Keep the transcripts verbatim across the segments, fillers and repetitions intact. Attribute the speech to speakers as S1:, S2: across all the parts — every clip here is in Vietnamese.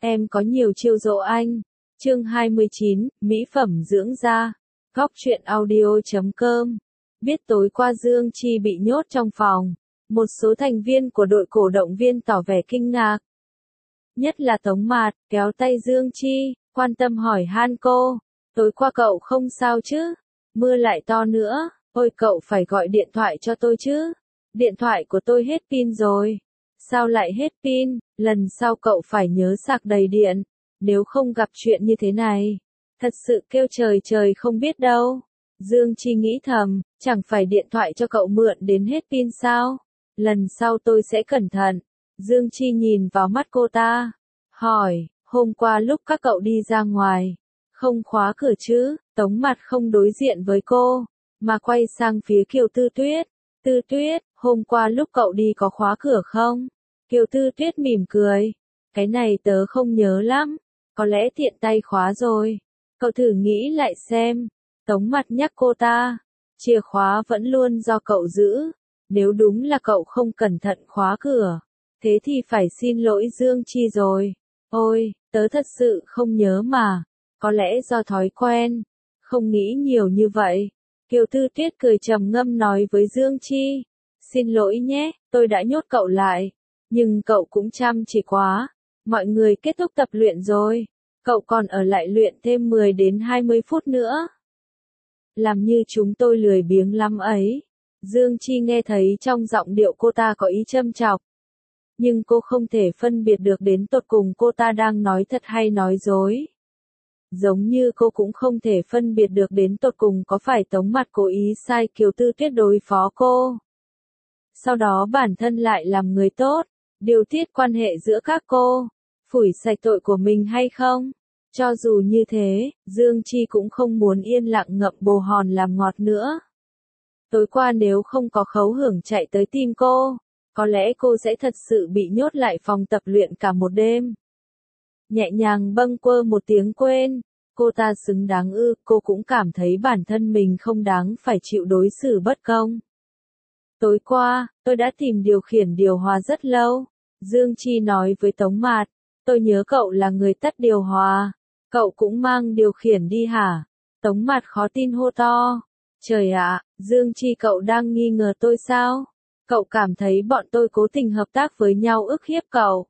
S1: Em có nhiều chiêu dỗ anh. Chương hai mươi chín, Mỹ phẩm dưỡng da. Góc truyện audio chấm com. Biết tối qua Dương Chi bị nhốt trong phòng. Một số thành viên của đội cổ động viên tỏ vẻ kinh ngạc. Nhất là Tống Mạt, kéo tay Dương Chi, quan tâm hỏi han cô. Tối qua cậu không sao chứ? Mưa lại to nữa, ôi cậu phải gọi điện thoại cho tôi chứ. Điện thoại của tôi hết pin rồi. Sao lại hết pin? Lần sau cậu phải nhớ sạc đầy điện. Nếu không gặp chuyện như thế này, thật sự kêu trời trời không biết đâu. Dương Chi nghĩ thầm, chẳng phải điện thoại cho cậu mượn đến hết pin sao? Lần sau tôi sẽ cẩn thận. Dương Chi nhìn vào mắt cô ta, hỏi, hôm qua lúc các cậu đi ra ngoài, không khóa cửa chứ? Tống Mặt không đối diện với cô, mà quay sang phía Kiều Tư Tuyết. Tư Tuyết, hôm qua lúc cậu đi có khóa cửa không? Kiều Tư Tuyết mỉm cười, cái này tớ không nhớ lắm, có lẽ tiện tay khóa rồi. Cậu thử nghĩ lại xem. Tống Mặt nhắc cô ta, chìa khóa vẫn luôn do cậu giữ, nếu đúng là cậu không cẩn thận khóa cửa, thế thì phải xin lỗi Dương Chi rồi. Ôi, tớ thật sự không nhớ mà, có lẽ do thói quen, không nghĩ nhiều như vậy. Kiều Tư Tuyết cười trầm ngâm nói với Dương Chi, xin lỗi nhé, tôi đã nhốt cậu lại, nhưng cậu cũng chăm chỉ quá. Mọi người kết thúc tập luyện rồi, cậu còn ở lại luyện thêm mười đến hai mươi phút nữa. Làm như chúng tôi lười biếng lắm ấy. Dương Chi nghe thấy trong giọng điệu cô ta có ý châm chọc. Nhưng cô không thể phân biệt được đến tột cùng cô ta đang nói thật hay nói dối. Giống như cô cũng không thể phân biệt được đến tột cùng có phải Tống Mặt cố ý sai Kiều Tư Tuyết đối phó cô. Sau đó bản thân lại làm người tốt, điều tiết quan hệ giữa các cô, phủi sạch tội của mình hay không? Cho dù như thế, Dương Chi cũng không muốn yên lặng ngậm bồ hòn làm ngọt nữa. Tối qua nếu không có Khấu Hưởng chạy tới tìm cô, có lẽ cô sẽ thật sự bị nhốt lại phòng tập luyện cả một đêm. Nhẹ nhàng bâng quơ một tiếng quên, cô ta xứng đáng ư, cô cũng cảm thấy bản thân mình không đáng phải chịu đối xử bất công. Tối qua, tôi đã tìm điều khiển điều hòa rất lâu. Dương Chi nói với Tống Mạt, tôi nhớ cậu là người tắt điều hòa. Cậu cũng mang điều khiển đi hả? Tống Mạt khó tin hô to. Trời ạ, Dương Chi cậu đang nghi ngờ tôi sao? Cậu cảm thấy bọn tôi cố tình hợp tác với nhau ức hiếp cậu.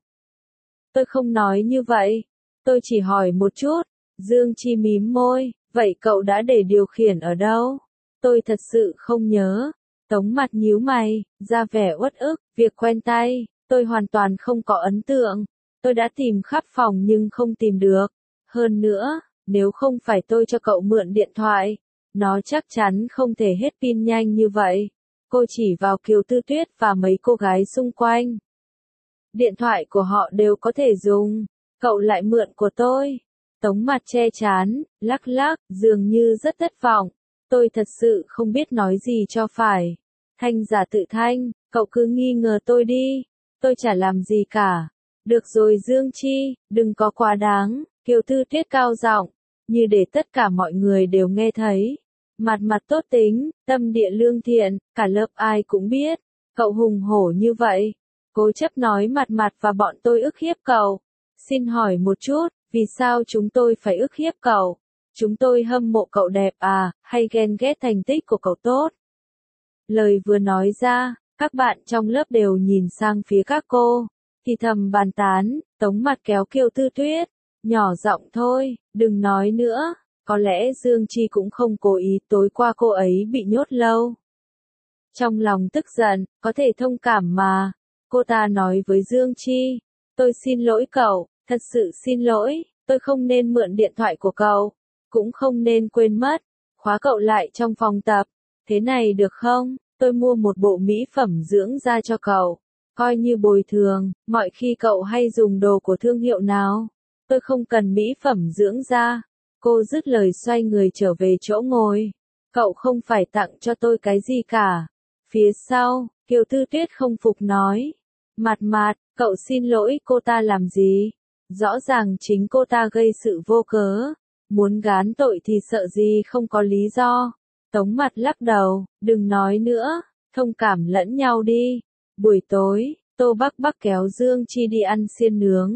S1: Tôi không nói như vậy. Tôi chỉ hỏi một chút. Dương Chi mím môi, vậy cậu đã để điều khiển ở đâu? Tôi thật sự không nhớ. Tống Mặt nhíu mày, ra vẻ uất ức, việc quen tay, tôi hoàn toàn không có ấn tượng. Tôi đã tìm khắp phòng nhưng không tìm được. Hơn nữa, nếu không phải tôi cho cậu mượn điện thoại, nó chắc chắn không thể hết pin nhanh như vậy. Cô chỉ vào Kiều Tư Tuyết và mấy cô gái xung quanh. Điện thoại của họ đều có thể dùng, cậu lại mượn của tôi. Tống Mặt che chán, lắc lắc, dường như rất thất vọng. Tôi thật sự không biết nói gì cho phải. Thanh giả tự thanh, cậu cứ nghi ngờ tôi đi. Tôi chả làm gì cả. Được rồi Dương Chi, đừng có quá đáng. Kiều Tư Tuyết cao giọng, như để tất cả mọi người đều nghe thấy. Mặt mặt tốt tính, tâm địa lương thiện, cả lớp ai cũng biết. Cậu hùng hổ như vậy. Cố chấp nói mặt mặt và bọn tôi ức hiếp cậu. Xin hỏi một chút, vì sao chúng tôi phải ức hiếp cậu? Chúng tôi hâm mộ cậu đẹp à, hay ghen ghét thành tích của cậu tốt? Lời vừa nói ra, các bạn trong lớp đều nhìn sang phía các cô, thì thầm bàn tán. Tống Mặt kéo Kiều Tư Tuyết, nhỏ giọng thôi, đừng nói nữa. Có lẽ Dương Chi cũng không cố ý, tối qua cô ấy bị nhốt lâu. Trong lòng tức giận, có thể thông cảm mà. Cô ta nói với Dương Chi, tôi xin lỗi cậu, thật sự xin lỗi, tôi không nên mượn điện thoại của cậu, cũng không nên quên mất, khóa cậu lại trong phòng tập. Thế này được không? Tôi mua một bộ mỹ phẩm dưỡng da cho cậu, coi như bồi thường, mọi khi cậu hay dùng đồ của thương hiệu nào. Tôi không cần mỹ phẩm dưỡng da. Cô dứt lời xoay người trở về chỗ ngồi. Cậu không phải tặng cho tôi cái gì cả. Phía sau, Kiều Tư Tuyết không phục nói. Mặt Mặt, cậu xin lỗi cô ta làm gì? Rõ ràng chính cô ta gây sự vô cớ. Muốn gán tội thì sợ gì không có lý do. Tống Mặt lắc đầu, đừng nói nữa, thông cảm lẫn nhau đi. Buổi tối, Tô Bắc Bắc kéo Dương Chi đi ăn xiên nướng.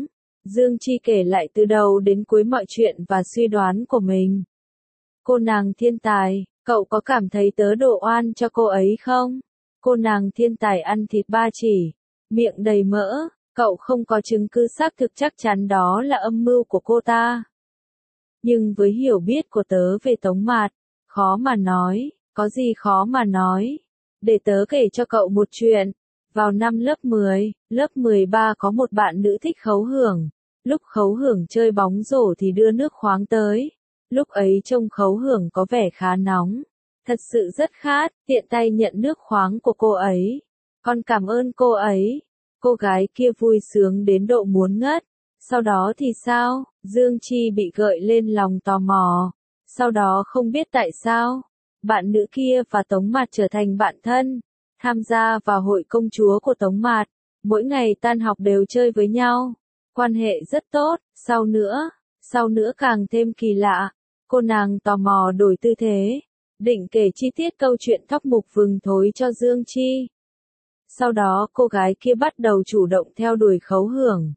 S1: Dương Chi kể lại từ đầu đến cuối mọi chuyện và suy đoán của mình. Cô nàng thiên tài, cậu có cảm thấy tớ đổ oan cho cô ấy không? Cô nàng thiên tài ăn thịt ba chỉ, miệng đầy mỡ, cậu không có chứng cứ xác thực chắc chắn đó là âm mưu của cô ta. Nhưng với hiểu biết của tớ về Tống Mạt, khó mà nói, có gì khó mà nói. Để tớ kể cho cậu một chuyện. Vào năm lớp mười, lớp mười ba có một bạn nữ thích Khấu Hưởng. Lúc Khấu Hưởng chơi bóng rổ thì đưa nước khoáng tới. Lúc ấy trông Khấu Hưởng có vẻ khá nóng. Thật sự rất khát, tiện tay nhận nước khoáng của cô ấy. Con cảm ơn cô ấy. Cô gái kia vui sướng đến độ muốn ngất. Sau đó thì sao? Dương Chi bị gợi lên lòng tò mò. Sau đó không biết tại sao, bạn nữ kia và Tống Mạt trở thành bạn thân, tham gia vào hội công chúa của Tống Mạt, mỗi ngày tan học đều chơi với nhau, quan hệ rất tốt. Sau nữa, sau nữa càng thêm kỳ lạ, cô nàng tò mò đổi tư thế, định kể chi tiết câu chuyện thóc mục vừng thối cho Dương Chi. Sau đó cô gái kia bắt đầu chủ động theo đuổi Khấu Hưởng.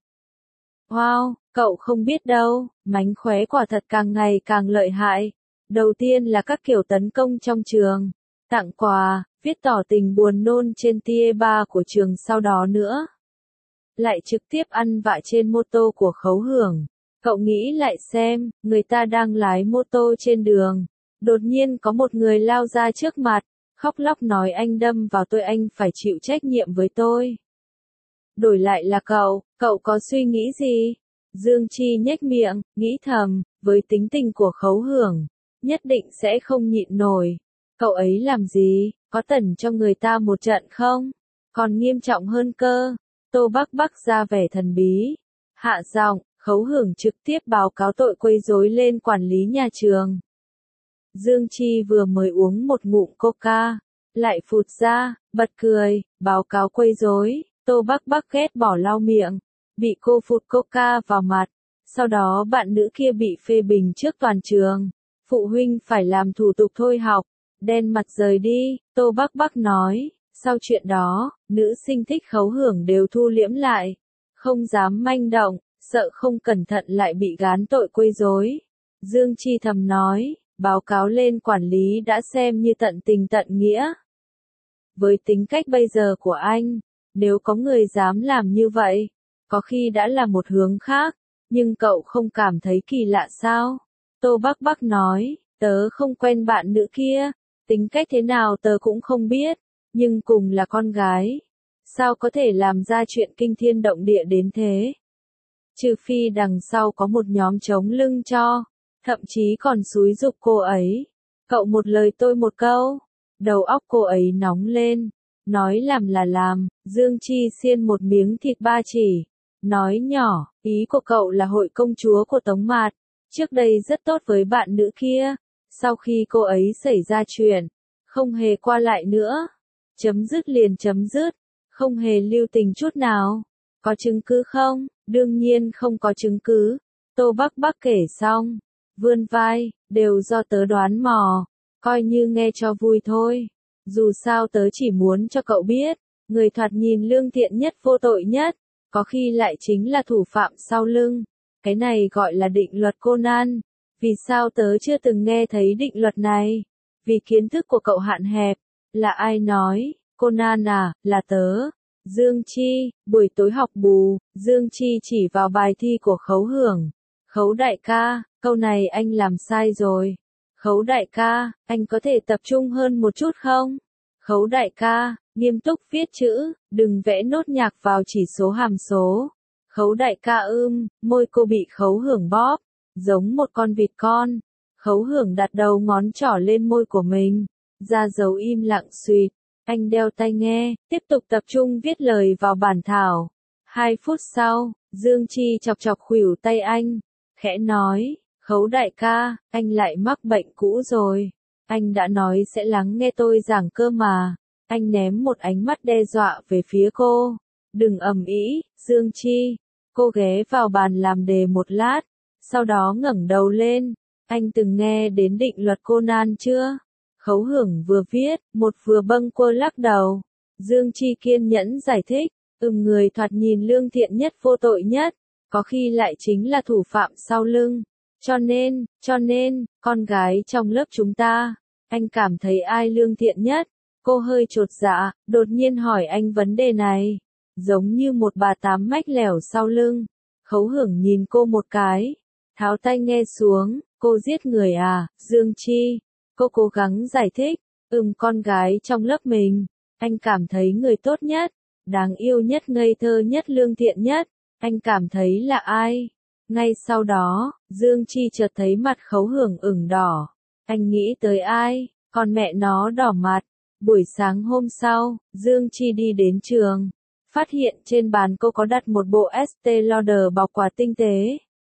S1: Wow, cậu không biết đâu, mánh khóe quả thật càng ngày càng lợi hại. Đầu tiên là các kiểu tấn công trong trường, tặng quà, viết tỏ tình buồn nôn trên tia ba của trường, sau đó nữa lại trực tiếp ăn vạ trên mô tô của Khấu Hưởng. Cậu nghĩ lại xem, người ta đang lái mô tô trên đường, đột nhiên có một người lao ra trước mặt, khóc lóc nói anh đâm vào tôi, anh phải chịu trách nhiệm với tôi. Đổi lại là cậu, cậu có suy nghĩ gì? Dương Chi nhếch miệng, nghĩ thầm, với tính tình của Khấu Hưởng, nhất định sẽ không nhịn nổi. Cậu ấy làm gì, có tẩn cho người ta một trận không? Còn nghiêm trọng hơn cơ. Tô Bắc Bắc ra vẻ thần bí. Hạ giọng, Khấu Hưởng trực tiếp báo cáo tội quấy rối lên quản lý nhà trường. Dương Chi vừa mới uống một ngụm coca, lại phụt ra, bật cười, báo cáo quấy rối. Tô Bắc Bắc ghét bỏ lau miệng, bị cô phụt coca vào mặt. Sau đó bạn nữ kia bị phê bình trước toàn trường. Phụ huynh phải làm thủ tục thôi học, đen mặt rời đi. Tô Bắc Bắc nói, sau chuyện đó, nữ sinh thích Khấu Hưởng đều thu liễm lại, không dám manh động, sợ không cẩn thận lại bị gán tội quấy rối. Dương Chi thầm nói, báo cáo lên quản lý đã xem như tận tình tận nghĩa. Với tính cách bây giờ của anh, nếu có người dám làm như vậy, có khi đã là một hướng khác, nhưng cậu không cảm thấy kỳ lạ sao? Tô Bắc Bắc nói, tớ không quen bạn nữ kia, tính cách thế nào tớ cũng không biết, nhưng cùng là con gái, sao có thể làm ra chuyện kinh thiên động địa đến thế? Trừ phi đằng sau có một nhóm chống lưng cho, thậm chí còn xúi giục cô ấy. Cậu một lời tôi một câu, đầu óc cô ấy nóng lên, nói làm là làm. Dương Chi xiên một miếng thịt ba chỉ, nói nhỏ, ý của cậu là hội công chúa của Tống Mạt, trước đây rất tốt với bạn nữ kia, sau khi cô ấy xảy ra chuyện, không hề qua lại nữa, chấm dứt liền chấm dứt, không hề lưu tình chút nào. Có chứng cứ không? Đương nhiên không có chứng cứ. Tô Bắc Bắc kể xong, vươn vai, đều do tớ đoán mò, coi như nghe cho vui thôi. Dù sao tớ chỉ muốn cho cậu biết, người thoạt nhìn lương thiện nhất vô tội nhất, có khi lại chính là thủ phạm sau lưng. Cái này gọi là định luật Conan. Vì sao tớ chưa từng nghe thấy định luật này? Vì kiến thức của cậu hạn hẹp. Là ai nói? Conan à, là tớ. Dương Chi, buổi tối học bù, Dương Chi chỉ vào bài thi của Khấu Hưởng. Khấu đại ca, câu này anh làm sai rồi. Khấu đại ca, anh có thể tập trung hơn một chút không? Khấu đại ca, nghiêm túc viết chữ, đừng vẽ nốt nhạc vào chỉ số hàm số. Khấu đại ca ưm, môi cô bị Khấu Hưởng bóp, giống một con vịt con. Khấu Hưởng đặt đầu ngón trỏ lên môi của mình, ra dấu im lặng suỵt. Anh đeo tai nghe, tiếp tục tập trung viết lời vào bản thảo. Hai phút sau, Dương Chi chọc chọc khuỷu tay anh, khẽ nói, Khấu đại ca, anh lại mắc bệnh cũ rồi. Anh đã nói sẽ lắng nghe tôi giảng cơ mà. Anh ném một ánh mắt đe dọa về phía cô. Đừng ầm ĩ, Dương Chi. Cô ghé vào bàn làm đề một lát, sau đó ngẩng đầu lên. Anh từng nghe đến định luật Conan chưa? Khấu Hưởng vừa viết, một vừa bâng quơ lắc đầu. Dương Chi kiên nhẫn giải thích, ừm người thoạt nhìn lương thiện nhất vô tội nhất, có khi lại chính là thủ phạm sau lưng. Cho nên, cho nên, con gái trong lớp chúng ta, anh cảm thấy ai lương thiện nhất? Cô hơi chột dạ, đột nhiên hỏi anh vấn đề này. Giống như một bà tám mách lẻo sau lưng. Khấu Hưởng nhìn cô một cái. Tháo tai nghe xuống, cô giết người à, Dương Chi. Cô cố gắng giải thích, ừm con gái trong lớp mình. Anh cảm thấy người tốt nhất, đáng yêu nhất, ngây thơ nhất, lương thiện nhất. Anh cảm thấy là ai? Ngay sau đó, Dương Chi chợt thấy mặt Khấu Hưởng ửng đỏ. Anh nghĩ tới ai? Còn mẹ nó đỏ mặt. Buổi sáng hôm sau, Dương Chi đi đến trường. Phát hiện trên bàn cô có đặt một bộ Estée Lauder bọc quà tinh tế.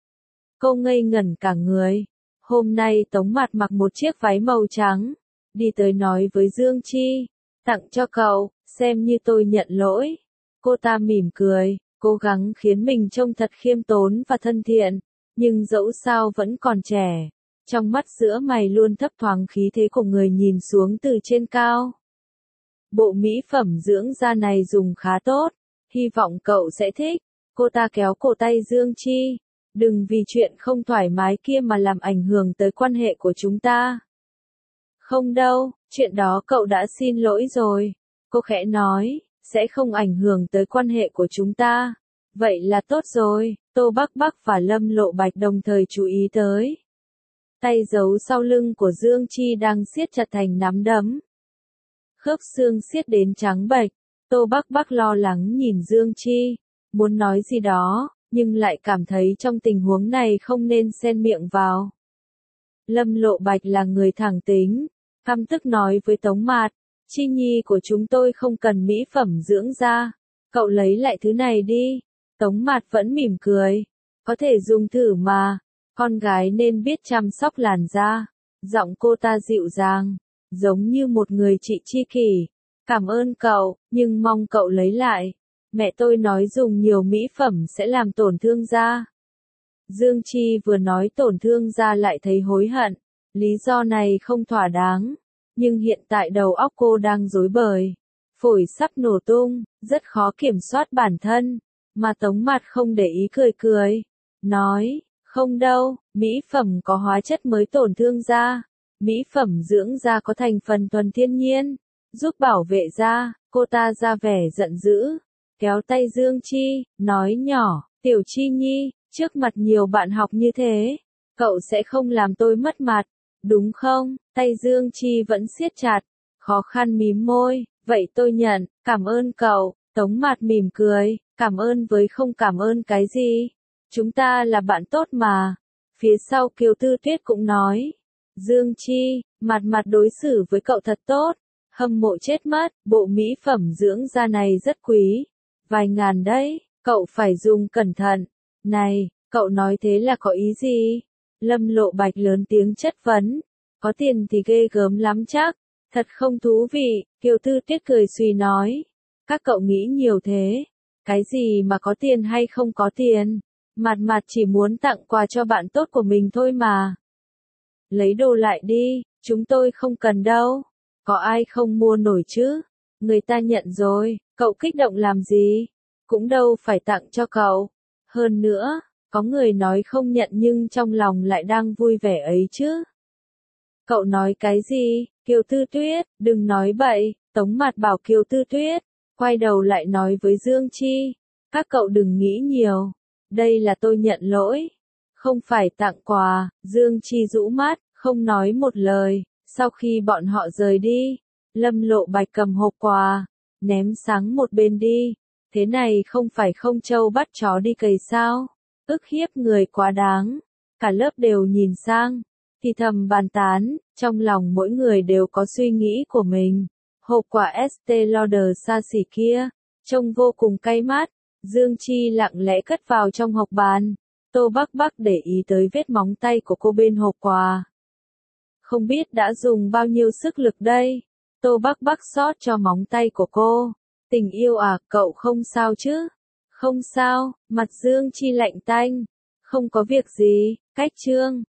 S1: Cô ngây ngẩn cả người. Hôm nay Tống Mạt mặc một chiếc váy màu trắng. Đi tới nói với Dương Chi. Tặng cho cậu, xem như tôi nhận lỗi. Cô ta mỉm cười, cố gắng khiến mình trông thật khiêm tốn và thân thiện. Nhưng dẫu sao vẫn còn trẻ. Trong mắt giữa mày luôn thấp thoáng khí thế của người nhìn xuống từ trên cao. Bộ mỹ phẩm dưỡng da này dùng khá tốt. Hy vọng cậu sẽ thích. Cô ta kéo cổ tay Dương Chi. Đừng vì chuyện không thoải mái kia mà làm ảnh hưởng tới quan hệ của chúng ta. Không đâu, chuyện đó cậu đã xin lỗi rồi. Cô khẽ nói, sẽ không ảnh hưởng tới quan hệ của chúng ta. Vậy là tốt rồi. Tô Bắc Bắc và Lâm Lộ Bạch đồng thời chú ý tới. Tay giấu sau lưng của Dương Chi đang siết chặt thành nắm đấm. Khớp xương siết đến trắng bệch. Tô Bắc Bắc lo lắng nhìn Dương Chi. Muốn nói gì đó, nhưng lại cảm thấy trong tình huống này không nên xen miệng vào. Lâm Lộ Bạch là người thẳng tính. Căm tức nói với Tống Mạt. Chi nhi của chúng tôi không cần mỹ phẩm dưỡng da. Cậu lấy lại thứ này đi. Tống Mạt vẫn mỉm cười. Có thể dùng thử mà. Con gái nên biết chăm sóc làn da. Giọng cô ta dịu dàng. Giống như một người chị tri kỷ. Cảm ơn cậu, nhưng mong cậu lấy lại. Mẹ tôi nói dùng nhiều mỹ phẩm sẽ làm tổn thương da. Dương Chi vừa nói tổn thương da lại thấy hối hận. Lý do này không thỏa đáng. Nhưng hiện tại đầu óc cô đang rối bời. Phổi sắp nổ tung, rất khó kiểm soát bản thân. Mà Tống Mạt không để ý cười cười. Nói, không đâu, mỹ phẩm có hóa chất mới tổn thương da. Mỹ phẩm dưỡng da có thành phần thuần thiên nhiên, giúp bảo vệ da. Cô ta ra vẻ giận dữ, kéo tay Dương Chi, nói nhỏ, Tiểu Chi nhi, trước mặt nhiều bạn học như thế, cậu sẽ không làm tôi mất mặt, đúng không? Tay Dương Chi vẫn siết chặt, khó khăn mím môi, vậy tôi nhận, cảm ơn cậu. Tống Mạt mỉm cười, cảm ơn với không cảm ơn cái gì, chúng ta là bạn tốt mà. Phía sau Kiều Tư Tuyết cũng nói, Dương Chi, mặt mặt đối xử với cậu thật tốt, hâm mộ chết mất, bộ mỹ phẩm dưỡng da này rất quý, vài ngàn đấy, cậu phải dùng cẩn thận. Này, cậu nói thế là có ý gì? Lâm Lộ Bạch lớn tiếng chất vấn, có tiền thì ghê gớm lắm chắc, thật không thú vị. Kiều Tư Tuyết cười suy nói, các cậu nghĩ nhiều thế, cái gì mà có tiền hay không có tiền, mặt mặt chỉ muốn tặng quà cho bạn tốt của mình thôi mà. Lấy đồ lại đi, chúng tôi không cần đâu. Có ai không mua nổi chứ? Người ta nhận rồi, cậu kích động làm gì? Cũng đâu phải tặng cho cậu. Hơn nữa, có người nói không nhận nhưng trong lòng lại đang vui vẻ ấy chứ. Cậu nói cái gì? Kiều Tư Tuyết, đừng nói bậy. Tống Mạt bảo Kiều Tư Tuyết, quay đầu lại nói với Dương Chi. Các cậu đừng nghĩ nhiều. Đây là tôi nhận lỗi. Không phải tặng quà. Dương Chi rũ mắt, không nói một lời. Sau khi bọn họ rời đi, Lâm Lộ Bạch cầm hộp quà, ném sang một bên đi. Thế này không phải không trâu bắt chó đi cày sao? Ức hiếp người quá đáng. Cả lớp đều nhìn sang, thì thầm bàn tán, trong lòng mỗi người đều có suy nghĩ của mình. Hộp quà Estée Lauder xa xỉ kia, trông vô cùng cay mắt. Dương Chi lặng lẽ cất vào trong hộp bàn. Tô Bắc Bắc để ý tới vết móng tay của cô bên hộp quà. Không biết đã dùng bao nhiêu sức lực đây. Tô Bắc Bắc xót cho móng tay của cô. Tình yêu à, cậu không sao chứ? Không sao, mặt Dương Chi lạnh tanh. Không có việc gì, cách chương.